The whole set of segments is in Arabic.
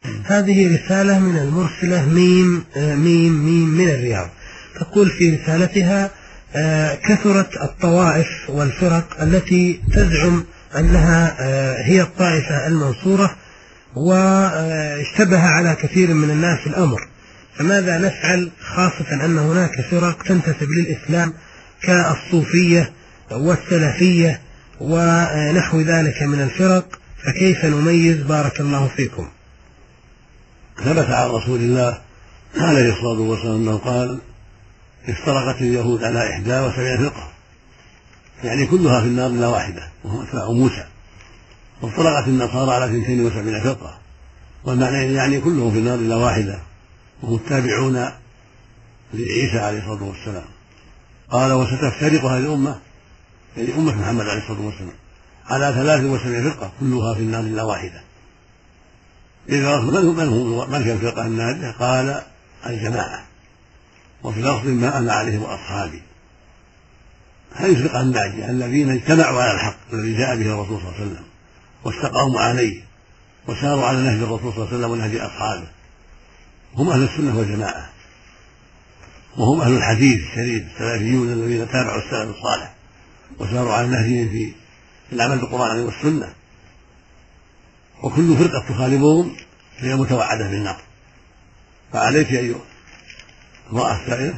هذه رسالة من المرسلة ميم ميم ميم من الرياض، تقول في رسالتها: كثرت الطوائف والفرق التي تزعم أنها هي الطائفة المنصورة، واشتبه على كثير من الناس الأمر، فماذا نفعل، خاصة أن هناك فرق تنتسب للإسلام كالصوفية والسلفية ونحو ذلك من الفرق، فكيف نميز؟ بارك الله فيكم. ثبت عن رسول الله عليه الصلاة والسلام أنه قال: افترقت اليهود على 71 فرقة، يعني كلها في النار إلا واحدة وهم أتباع موسى، وافترقت النصارى على 72 فرقة، والمعنى يعني كلهم في النار إلا واحدة وهم التابعون لعيسى عليه الصلاة والسلام. قال: وستفترق هذه الأمة، يعني أمة محمد عليه الصلاة والسلام، على 73 فرقة كلها في النار إلا واحدة. إذا من هي الفرقة الناجية؟ قال: الجماعة. وفي لفظ: ما أنا عليه وأصحابي. هذه الفرقة الناجية الذين اجتمعوا على الحق الذي جاء به الرسول صلى الله عليه وسلم واستقاموا عليه وساروا على نهج الرسول صلى الله عليه وسلم ونهج أصحابه، هم أهل السنة والجماعة، وهم أهل الحديث الشريف السلفيون الذين تابعوا السلف الصالح وساروا على نهجهم في العمل بالقرآن والسنة. وكل فرقة تخالفهم هي متوعدة بالنار. فعليك أيها المرأة السائلة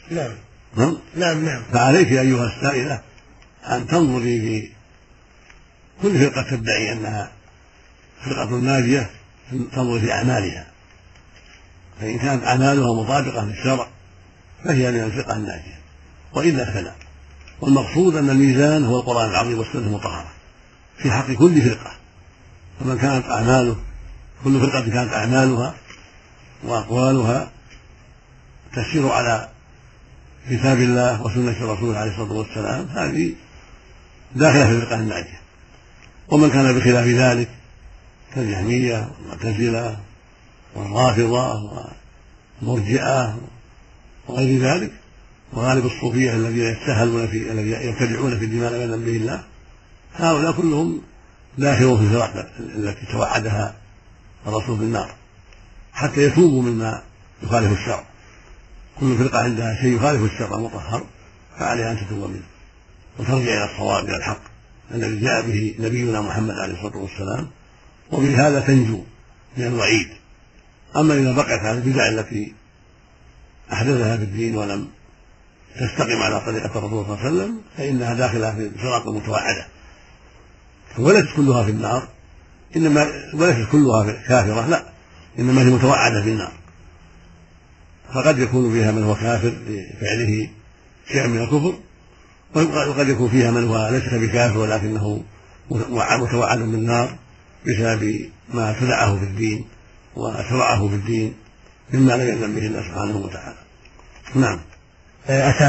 فعليك أيها السائلة أن تنظري في كل فرقة تدعي أنها فرقة ناجية، تنظر في أعمالها، فإن كانت أعمالها مطابقة للشرع فهي من الفرقة الناجية، وإلا فلا. والمقصود أن الميزان هو القرآن العظيم والسنة المطهرة في حق كل فرقة، فمن كانت أعماله، كل فرقة كانت أعمالها وأقوالها تسير على كتاب الله وسنة رسوله عليه الصلاة والسلام، هذه داخلة في الفرقة الناجية. ومن كان بخلاف ذلك كالجهمية والمعتزلة والرافضة والمرجئة وغير ذلك وغالب الصوفية الذين يتساهلون الذين يبتدعون في الدين ما لم يأذن به الله، هؤلاء كلهم داخلون في الفرق التي توعدها الرسول بالنار حتى يتوبوا مما يخالف الشرع. كل فرقة عندها شيء يخالف الشرع المطهر فعليها أن تتوب منه وترجع إلى الصواب إلى الحق الذي جاء به نبينا محمد عليه الصلاة والسلام، وبهذا تنجو من الوعيد. أما إذا بقيت على البدع التي أحدثها في الدين ولم تستقم على طريقة الرسول صلى الله عليه وسلم فإنها داخلة في الفرق المتوعدة، وليست كلها في النار، وليست كلها كافرة، لا، إنما هي متوعدة في النار. فقد يكون فيها من هو كافر لفعله شيئا من الكفر، وقد يكون فيها من هو ليس بكافر ولكنه متوعد بالنار بسبب ما ابتدعه في الدين وشرعه في الدين مما لم يأذن به الله سبحانه وتعالى. نعم.